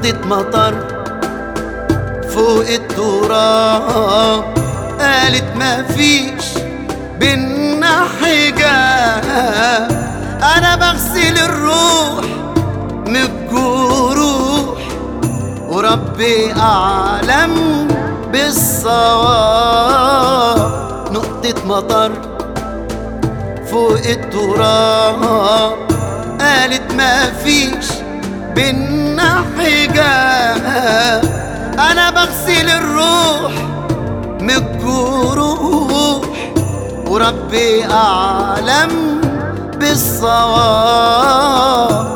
نقطة مطر فوق التراب، قالت ما فيش بينا حجاب. أنا بغسل الروح من الجروح وربي أعلم بالصواب. نقطة مطر فوق التراب، قالت ما فيش بينا حجاب. أنا بغسل الروح من الجروح وربي أعلم بالصواب.